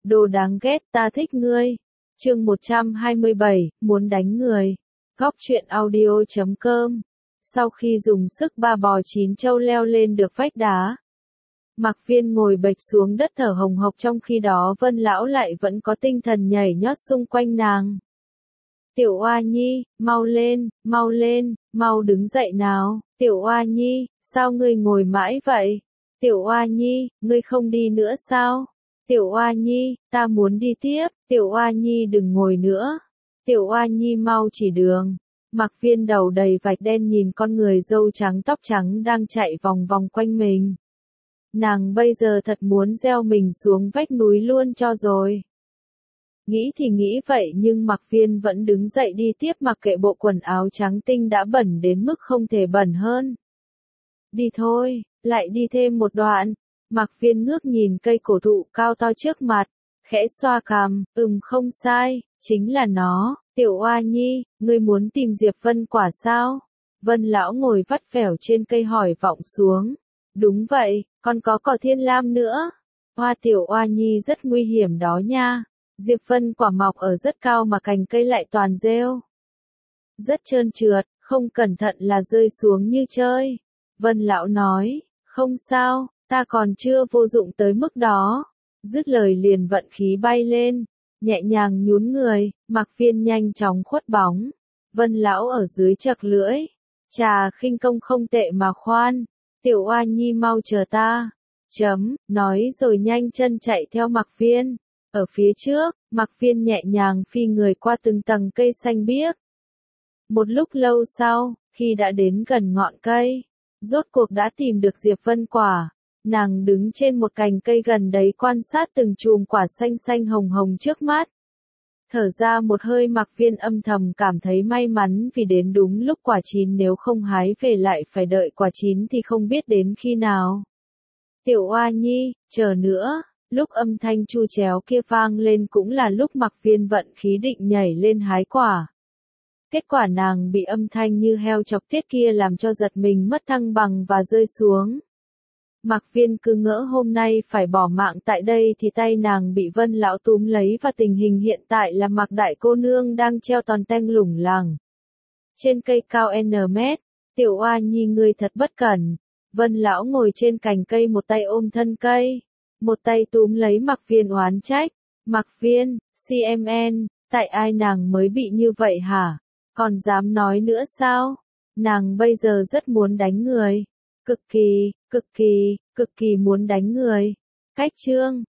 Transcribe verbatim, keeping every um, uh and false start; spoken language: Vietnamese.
Đồ đáng ghét, ta thích ngươi. Chương một trăm hai mươi bảy, muốn đánh người. Góc truyện audio chấm com. Sau khi dùng sức ba bò chín châu leo lên được vách đá, Mạc Viên ngồi bệt xuống đất thở hồng hộc, trong khi đó Vân lão lại vẫn có tinh thần nhảy nhót xung quanh nàng. Tiểu Oa Nhi, mau lên, mau lên, mau đứng dậy nào. Tiểu Oa Nhi, sao ngươi ngồi mãi vậy? Tiểu Oa Nhi, ngươi không đi nữa sao? Tiểu Oa Nhi, ta muốn đi tiếp. Tiểu Oa Nhi đừng ngồi nữa. Tiểu Oa Nhi mau chỉ đường. Mạc Viên đầu đầy vạch đen nhìn con người râu trắng tóc trắng đang chạy vòng vòng quanh mình. Nàng bây giờ thật muốn gieo mình xuống vách núi luôn cho rồi. Nghĩ thì nghĩ vậy nhưng Mạc Viên vẫn đứng dậy đi tiếp, mặc kệ bộ quần áo trắng tinh đã bẩn đến mức không thể bẩn hơn. Đi thôi, lại đi thêm một đoạn. Mạc Viên ngước nhìn cây cổ thụ cao to trước mặt, khẽ xoa cằm, ừm không sai, chính là nó. Tiểu Oa Nhi, ngươi muốn tìm Diệp Vân Quả sao? Vân lão ngồi vắt vẻo trên cây hỏi vọng xuống. Đúng vậy, còn có cỏ thiên lam nữa. Hoa Tiểu Oa Nhi rất nguy hiểm đó nha. Diệp Vân Quả mọc ở rất cao mà cành cây lại toàn rêu. Rất trơn trượt, không cẩn thận là rơi xuống như chơi. Vân lão nói, không sao, ta còn chưa vô dụng tới mức đó. Dứt lời liền vận khí bay lên, nhẹ nhàng nhún người, Mạc Viên nhanh chóng khuất bóng. Vân lão ở dưới chậc lưỡi. Chà, khinh công không tệ mà khoan. Tiểu Oa Nhi mau chờ ta. Chấm, nói rồi nhanh chân chạy theo Mạc Viên. Ở phía trước, Mạc Viên nhẹ nhàng phi người qua từng tầng cây xanh biếc. Một lúc lâu sau, khi đã đến gần ngọn cây, rốt cuộc đã tìm được Diệp Vân Quả. Nàng đứng trên một cành cây gần đấy quan sát từng chùm quả xanh xanh hồng hồng trước mắt. Thở ra một hơi, Mạc Viên âm thầm cảm thấy may mắn vì đến đúng lúc quả chín, nếu không hái về lại phải đợi quả chín thì không biết đến khi nào. Tiểu Oa Nhi, chờ nữa. Lúc âm thanh chu chéo kia vang lên cũng là lúc Mạc Viên vận khí định nhảy lên hái quả. Kết quả nàng bị âm thanh như heo chọc tiết kia làm cho giật mình mất thăng bằng và rơi xuống. Mạc Viên cứ ngỡ hôm nay phải bỏ mạng tại đây thì tay nàng bị Vân lão túm lấy, và tình hình hiện tại là Mạc đại cô nương đang treo toàn teng lủng lẳng trên cây cao N mét. Tiểu Oa Nhi ngươi thật bất cẩn. Vân lão ngồi trên cành cây, một tay ôm thân cây, một tay túm lấy Mạc Viên oán trách. Mạc Viên, xê em en, tại ai nàng mới bị như vậy hả? Còn dám nói nữa sao? Nàng bây giờ rất muốn đánh người. Cực kỳ, cực kỳ, cực kỳ muốn đánh người. Cách chương